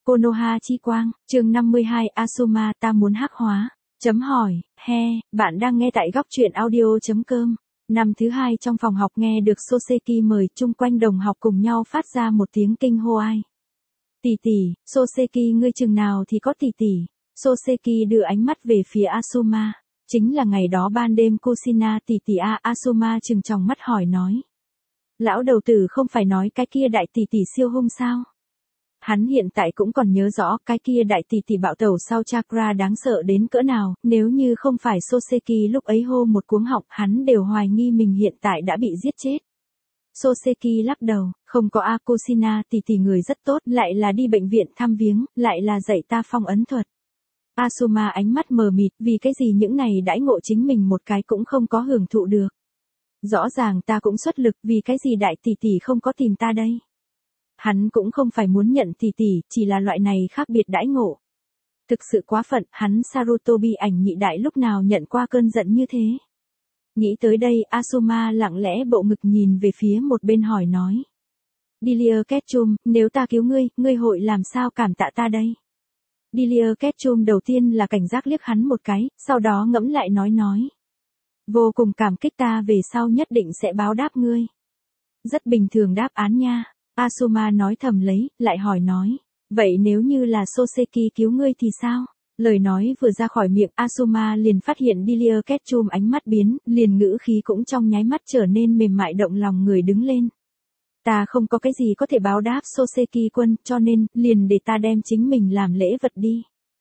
Konoha chi quang, chương 52 Asuma ta muốn hắc hóa. Chấm hỏi, bạn đang nghe tại góc truyện audio.com. Năm thứ hai trong phòng học nghe được Soseki mời, chung quanh đồng học cùng nhau phát ra một tiếng kinh hô ai. Tỷ tỷ, Soseki ngươi chừng nào thì có tỷ tỷ. Soseki đưa ánh mắt về phía Asuma. Chính là ngày đó ban đêm Kushina tỷ tỷ Asuma trừng tròng mắt hỏi nói. Lão đầu tử không phải nói cái kia đại tỷ tỷ siêu hung sao? Hắn hiện tại cũng còn nhớ rõ cái kia đại tỷ tỷ bạo tẩu sau chakra đáng sợ đến cỡ nào, nếu như không phải Soseki lúc ấy hô một cuống họng, hắn đều hoài nghi mình hiện tại đã bị giết chết. Soseki lắc đầu, không có Kushina tỷ tỷ người rất tốt, lại là đi bệnh viện thăm viếng, lại là dạy ta phong ấn thuật. Asuma ánh mắt mờ mịt, vì cái gì những này đãi ngộ chính mình một cái cũng không có hưởng thụ được. Rõ ràng ta cũng xuất lực, vì cái gì đại tỷ tỷ không có tìm ta đây. Hắn cũng không phải muốn nhận tỷ tỷ, chỉ là loại này khác biệt đãi ngộ. Thực sự quá phận, hắn Sarutobi ảnh nhị đại lúc nào nhận qua cơn giận như thế. Nghĩ tới đây, Asuma lặng lẽ bộ ngực nhìn về phía một bên hỏi nói. Delia Ketchum, nếu ta cứu ngươi hội làm sao cảm tạ ta đây? Delia Ketchum đầu tiên là cảnh giác liếc hắn một cái, sau đó ngẫm lại nói. Vô cùng cảm kích, ta về sau nhất định sẽ báo đáp ngươi. Rất bình thường đáp án nha. Asuma nói thầm lấy, lại hỏi nói. Vậy nếu như là Soseki cứu ngươi thì sao? Lời nói vừa ra khỏi miệng, Asuma liền phát hiện Delia Ketchum ánh mắt biến, liền ngữ khí cũng trong nháy mắt trở nên mềm mại động lòng người đứng lên. Ta không có cái gì có thể báo đáp Soseki quân, cho nên, liền để ta đem chính mình làm lễ vật đi.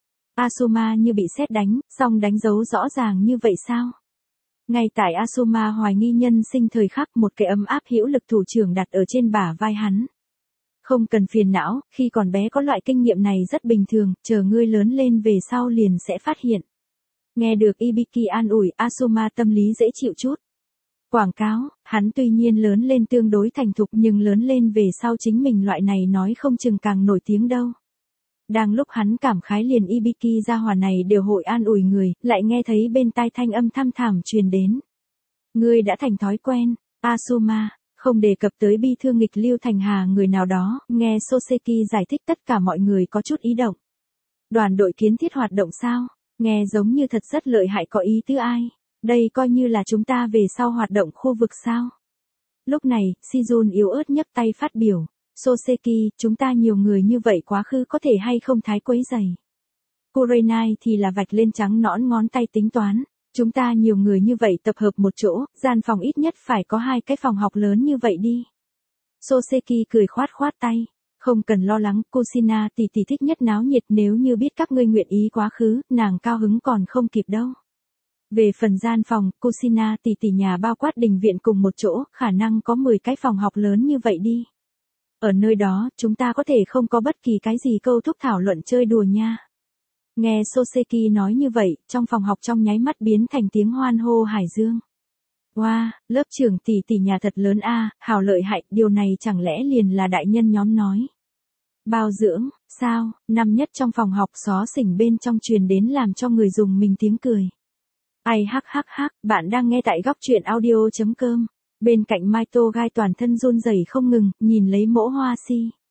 Asuma như bị sét đánh, song đánh dấu rõ ràng như vậy sao? Ngay tại Asuma hoài nghi nhân sinh thời khắc, một cái ấm áp hữu lực thủ trưởng đặt ở trên bả vai hắn. Không cần phiền não, khi còn bé có loại kinh nghiệm này rất bình thường, chờ ngươi lớn lên về sau liền sẽ phát hiện. Nghe được Ibiki an ủi, Asuma tâm lý dễ chịu chút. Quảng cáo, hắn tuy nhiên lớn lên tương đối thành thục nhưng lớn lên về sau chính mình loại này nói không chừng càng nổi tiếng đâu. Đang lúc hắn cảm khái liền Ibiki gia hỏa này đều hội an ủi người, lại nghe thấy bên tai thanh âm thăm thẳm truyền đến. Ngươi đã thành thói quen, Asuma, không đề cập tới bi thương nghịch lưu thành hà người nào đó, nghe Soseki giải thích tất cả mọi người có chút ý động. Đoàn đội kiến thiết hoạt động sao? Nghe giống như thật rất lợi hại, có ý tứ ai? Đây coi như là chúng ta về sau hoạt động khu vực sao? Lúc này, Shizun yếu ớt nhấc tay phát biểu. Soseki, chúng ta nhiều người như vậy quá khứ có thể hay không thái quấy rầy. Kurenai thì là vạch lên trắng nõn ngón tay tính toán. Chúng ta nhiều người như vậy tập hợp một chỗ, gian phòng ít nhất phải có 2 cái phòng học lớn như vậy đi. Soseki cười khoát tay. Không cần lo lắng, Kushina tỷ tỷ thích nhất náo nhiệt, nếu như biết các ngươi nguyện ý quá khứ, nàng cao hứng còn không kịp đâu. Về phần gian phòng, Kushina tỷ tỷ nhà bao quát đình viện cùng một chỗ, khả năng có 10 cái phòng học lớn như vậy đi. Ở nơi đó, chúng ta có thể không có bất kỳ cái gì câu thúc thảo luận chơi đùa nha. Nghe Soseki nói như vậy, trong phòng học trong nháy mắt biến thành tiếng hoan hô hải dương. Wow, lớp trưởng tỷ tỷ nhà thật lớn hảo lợi hại, điều này chẳng lẽ liền là đại nhân nhóm nói. Bao dưỡng, sao, năm nhất trong phòng học xó xỉnh bên trong truyền đến làm cho người dùng mình tiếng cười. Ai hắc, bạn đang nghe tại góc truyện audio.com. Bên cạnh Maito gai toàn thân run rẩy không ngừng, nhìn lấy mỗ hoa si.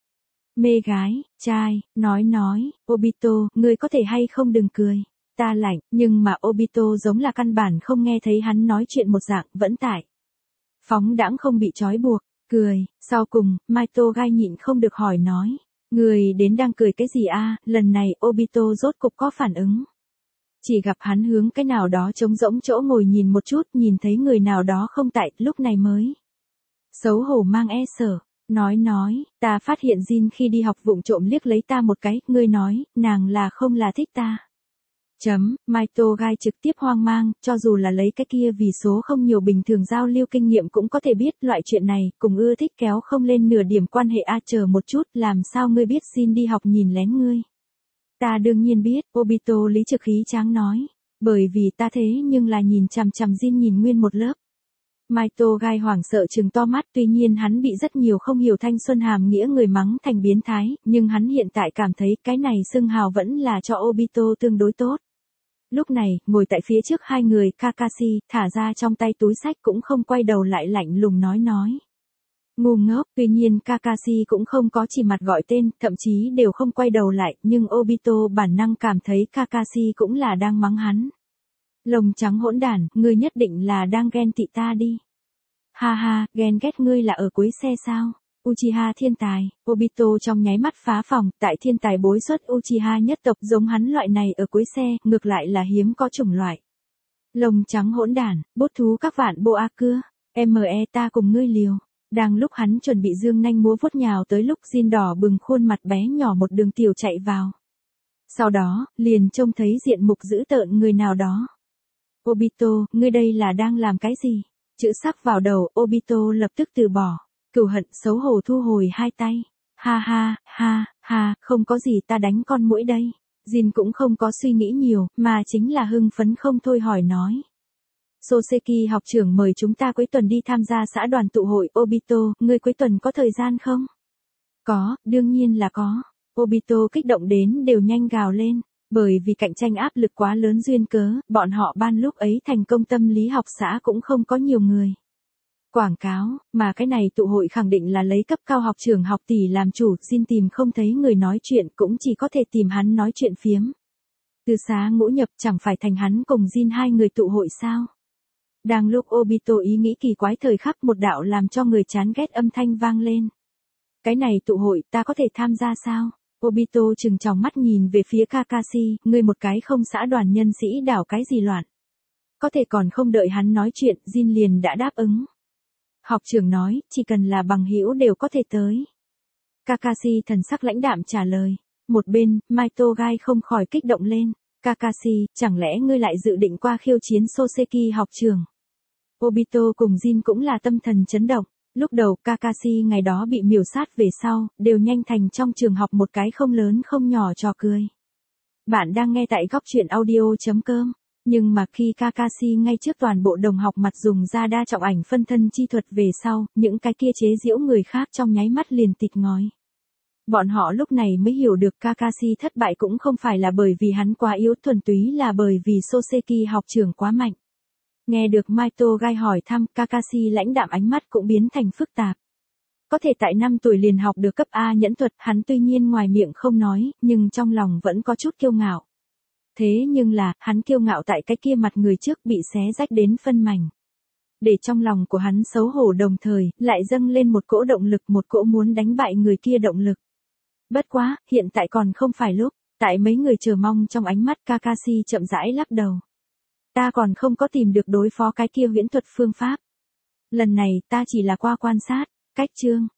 Mê gái, trai, nói, Obito, ngươi có thể hay không đừng cười. Ta lạnh, nhưng mà Obito giống là căn bản không nghe thấy hắn nói chuyện một dạng, vẫn tại. Phóng đãng không bị trói buộc, cười, sau cùng, Maito gai nhịn không được hỏi nói. Người đến đang cười cái gì lần này Obito rốt cục có phản ứng. Chỉ gặp hắn hướng cái nào đó trống rỗng chỗ ngồi nhìn một chút, nhìn thấy người nào đó không tại, lúc này mới. Xấu hổ mang sợ, nói, ta phát hiện Jin khi đi học vụng trộm liếc lấy ta một cái, ngươi nói, nàng là không là thích ta. Maito gai trực tiếp hoang mang, cho dù là lấy cái kia vì số không nhiều bình thường giao lưu kinh nghiệm cũng có thể biết loại chuyện này, cùng ưa thích kéo không lên nửa điểm quan hệ chờ một chút, làm sao ngươi biết Jin đi học nhìn lén ngươi. Ta đương nhiên biết, Obito lý trực khí tráng nói, bởi vì ta thế nhưng là nhìn chằm chằm Jin nhìn nguyên một lớp. Maito gai hoảng sợ trừng to mắt, tuy nhiên hắn bị rất nhiều không hiểu thanh xuân hàm nghĩa người mắng thành biến thái, nhưng hắn hiện tại cảm thấy cái này xưng hào vẫn là cho Obito tương đối tốt. Lúc này, ngồi tại phía trước hai người, Kakashi, thả ra trong tay túi sách cũng không quay đầu lại lạnh lùng nói. Ngu ngốc, tuy nhiên Kakashi cũng không có chỉ mặt gọi tên, thậm chí đều không quay đầu lại, nhưng Obito bản năng cảm thấy Kakashi cũng là đang mắng hắn. Lông trắng hỗn đản, ngươi nhất định là đang ghen tị ta đi. Ha ha, ghen ghét ngươi là ở cuối xe sao? Uchiha thiên tài, Obito trong nháy mắt phá phòng, tại thiên tài bối xuất Uchiha nhất tộc giống hắn loại này ở cuối xe, ngược lại là hiếm có chủng loại. Lông trắng hỗn đản, bốt thú các vạn bộ a cưa, ta cùng ngươi liều. Đang lúc hắn chuẩn bị dương nanh múa vuốt nhào tới lúc Jin đỏ bừng khuôn mặt bé nhỏ một đường tiểu chạy vào. Sau đó, liền trông thấy diện mục dữ tợn người nào đó. Obito, ngươi đây là đang làm cái gì? Chữ sắc vào đầu, Obito lập tức từ bỏ. Cửu hận xấu hổ thu hồi hai tay. Ha, không có gì ta đánh con muỗi đây. Jin cũng không có suy nghĩ nhiều, mà chính là hưng phấn không thôi hỏi nói. Soseki học trưởng mời chúng ta cuối tuần đi tham gia xã đoàn tụ hội. Obito, ngươi cuối tuần có thời gian không? Có, đương nhiên là có. Obito kích động đến đều nhanh gào lên. Bởi vì cạnh tranh áp lực quá lớn duyên cớ, bọn họ ban lúc ấy thành công tâm lý học xã cũng không có nhiều người. Quảng cáo, mà cái này tụ hội khẳng định là lấy cấp cao học trường học tỷ làm chủ, xin tìm không thấy người nói chuyện cũng chỉ có thể tìm hắn nói chuyện phiếm. Từ xá ngũ nhập chẳng phải thành hắn cùng Jin hai người tụ hội sao? Đang lúc Obito ý nghĩ kỳ quái thời khắc một đạo làm cho người chán ghét âm thanh vang lên. Cái này tụ hội ta có thể tham gia sao? Obito trừng tròng mắt nhìn về phía Kakashi, ngươi một cái không xã đoàn nhân sĩ đảo cái gì loạn. Có thể còn không đợi hắn nói chuyện, Jin liền đã đáp ứng. Học trưởng nói, chỉ cần là bằng hữu đều có thể tới. Kakashi thần sắc lãnh đạm trả lời. Một bên, Mai Togai không khỏi kích động lên. Kakashi, chẳng lẽ ngươi lại dự định qua khiêu chiến Soseki học trường? Obito cùng Jin cũng là tâm thần chấn động. Lúc đầu Kakashi ngày đó bị miểu sát về sau, đều nhanh thành trong trường học một cái không lớn không nhỏ trò cười. Bạn đang nghe tại góc truyện audio.com. Nhưng mà khi Kakashi ngay trước toàn bộ đồng học mặt dùng ra đa trọng ảnh phân thân chi thuật về sau, những cái kia chế giễu người khác trong nháy mắt liền tịt ngói. Bọn họ lúc này mới hiểu được Kakashi thất bại cũng không phải là bởi vì hắn quá yếu, thuần túy là bởi vì Soseki học trưởng quá mạnh. Nghe được Mai Togai hỏi thăm, Kakashi lãnh đạm ánh mắt cũng biến thành phức tạp. Có thể tại 5 tuổi liền học được cấp A nhẫn thuật, hắn tuy nhiên ngoài miệng không nói, nhưng trong lòng vẫn có chút kiêu ngạo. Thế nhưng là, hắn kiêu ngạo tại cái kia mặt người trước bị xé rách đến phân mảnh. Để trong lòng của hắn xấu hổ đồng thời, lại dâng lên một cỗ động lực, một cỗ muốn đánh bại người kia động lực. Bất quá, hiện tại còn không phải lúc, tại mấy người chờ mong trong ánh mắt Kakashi chậm rãi lắc đầu. Ta còn không có tìm được đối phó cái kia huyễn thuật phương pháp. Lần này ta chỉ là qua quan sát, cách chương.